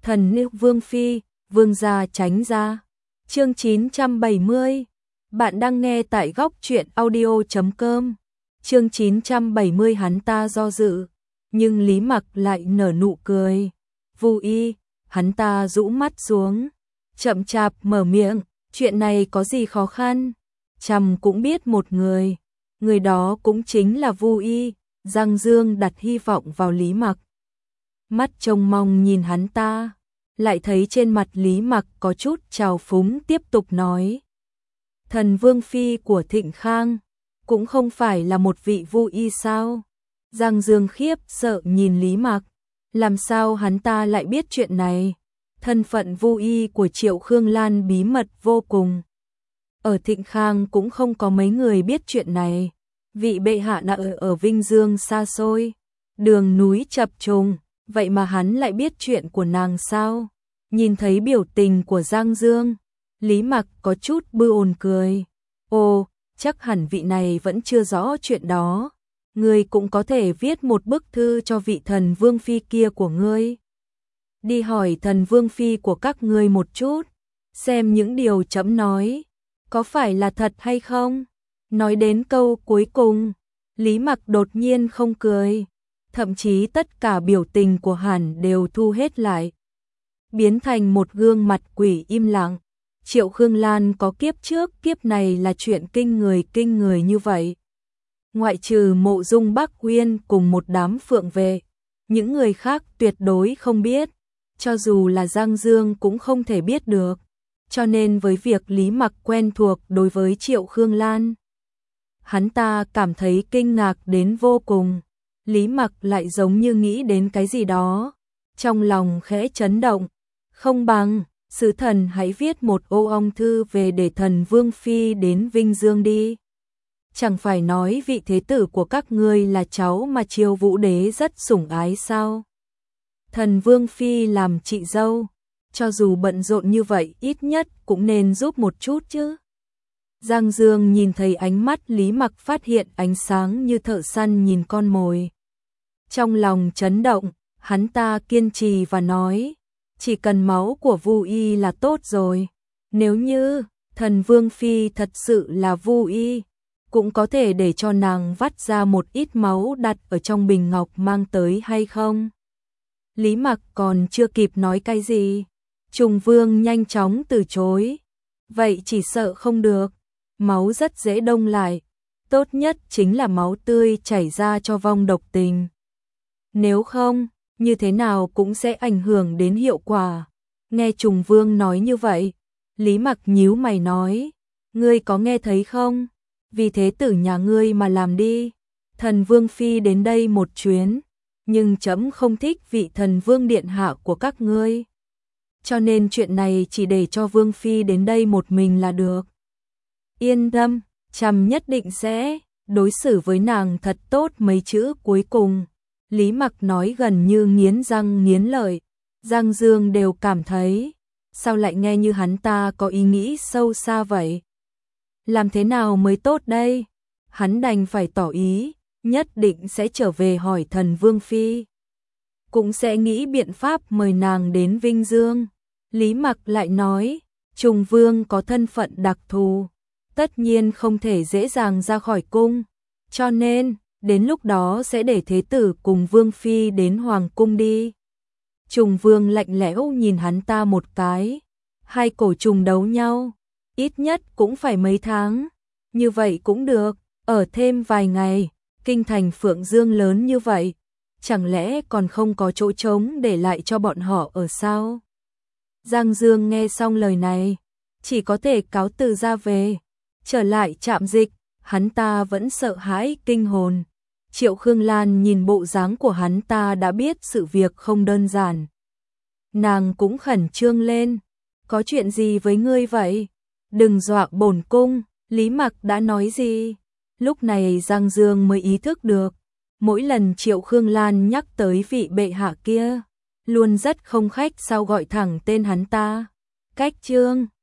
Thần nữ Vương Phi, Vương gia tránh ra. Chương 970. Bạn đang nghe tại góc truyện audio.com. Chương 970 hắn ta do dự, nhưng Lý Mặc lại nở nụ cười. Vu Y, hắn ta rũ mắt xuống, chậm chạp mở miệng, chuyện này có gì khó khăn? Trầm cũng biết một người đó cũng chính là Vu Y. Giang Dương đặt hy vọng vào Lý Mặc. Mắt trông mong nhìn hắn ta, lại thấy trên mặt Lý Mặc có chút trào phúng, tiếp tục nói. Thần Vương Phi của Thịnh Khang, cũng không phải là một vị Vu Y sao? Giang Dương khiếp sợ nhìn Lý Mặc, làm sao hắn ta lại biết chuyện này? Thân phận Vu Y của Triệu Khương Lan bí mật vô cùng. Ở Thịnh Khang cũng không có mấy người biết chuyện này. Vị bệ hạ đã ở Vinh Dương xa xôi, đường núi chập trùng, vậy mà hắn lại biết chuyện của nàng sao? Nhìn thấy biểu tình của Giang Dương, Lý Mặc có chút bư ồn cười. Ồ, chắc hẳn vị này vẫn chưa rõ chuyện đó. Ngươi cũng có thể viết một bức thư cho vị thần Vương Phi kia của ngươi. Đi hỏi thần Vương Phi của các ngươi một chút, xem những điều trẫm nói có phải là thật hay không. Nói đến câu cuối cùng, Lý Mặc đột nhiên không cười, thậm chí tất cả biểu tình của hắn đều thu hết lại, biến thành một gương mặt quỷ im lặng. Triệu Khương Lan có kiếp trước, kiếp này là chuyện kinh người như vậy. Ngoại trừ Mộ Dung Bắc Uyên cùng một đám phượng vệ, những người khác tuyệt đối không biết, cho dù là Giang Dương cũng không thể biết được. Cho nên với việc Lý Mặc quen thuộc đối với Triệu Khương Lan, hắn ta cảm thấy kinh ngạc đến vô cùng. Lý Mặc lại giống như nghĩ đến cái gì đó, trong lòng khẽ chấn động. Không bằng, sứ thần hãy viết một ô ong thư về để thần Vương Phi đến Vinh Dương đi. Chẳng phải nói vị thế tử của các ngươi là cháu mà Triều Vũ Đế rất sủng ái sao? Thần Vương Phi làm chị dâu, cho dù bận rộn như vậy ít nhất cũng nên giúp một chút chứ. Giang Dương nhìn thấy ánh mắt Lý Mặc phát hiện ánh sáng như thợ săn nhìn con mồi. Trong lòng chấn động, hắn ta kiên trì và nói, chỉ cần máu của Vu Y là tốt rồi. Nếu như thần Vương Phi thật sự là Vu Y, cũng có thể để cho nàng vắt ra một ít máu đặt ở trong bình ngọc mang tới hay không? Lý Mặc còn chưa kịp nói cái gì, Trùng Vương nhanh chóng từ chối. Vậy chỉ sợ không được, máu rất dễ đông lại, tốt nhất chính là máu tươi chảy ra cho vong độc tình. Nếu không, như thế nào cũng sẽ ảnh hưởng đến hiệu quả. Nghe Trùng Vương nói như vậy, Lý Mặc nhíu mày nói, ngươi có nghe thấy không? Vì thế tử nhà ngươi mà làm đi. Thần Vương Phi đến đây một chuyến, nhưng trẫm không thích vị thần Vương điện hạ của các ngươi. Cho nên chuyện này chỉ để cho Vương Phi đến đây một mình là được. Yên tâm, trẫm nhất định sẽ đối xử với nàng thật tốt. Mấy chữ cuối cùng, Lý Mặc nói gần như nghiến răng nghiến lợi. Giang Dương đều cảm thấy, sao lại nghe như hắn ta có ý nghĩ sâu xa vậy? Làm thế nào mới tốt đây? Hắn đành phải tỏ ý, nhất định sẽ trở về hỏi thần Vương Phi. Cũng sẽ nghĩ biện pháp mời nàng đến Vinh Dương. Lý Mặc lại nói, Trùng Vương có thân phận đặc thù, tất nhiên không thể dễ dàng ra khỏi cung. Cho nên, đến lúc đó sẽ để thế tử cùng Vương Phi đến Hoàng cung đi. Trùng Vương lạnh lẽo nhìn hắn ta một cái. Hai cổ trùng đấu nhau, ít nhất cũng phải mấy tháng. Như vậy cũng được, ở thêm vài ngày. Kinh thành Phượng Dương lớn như vậy, chẳng lẽ còn không có chỗ trống để lại cho bọn họ ở sao? Giang Dương nghe xong lời này, chỉ có thể cáo từ ra về. Trở lại trạm dịch, hắn ta vẫn sợ hãi kinh hồn. Triệu Khương Lan nhìn bộ dáng của hắn ta đã biết sự việc không đơn giản. Nàng cũng khẩn trương lên. Có chuyện gì với ngươi vậy? Đừng dọa bổn cung. Lý Mặc đã nói gì? Lúc này Giang Dương mới ý thức được. Mỗi lần Triệu Khương Lan nhắc tới vị bệ hạ kia, luôn rất không khách sao gọi thẳng tên hắn ta. Cách chương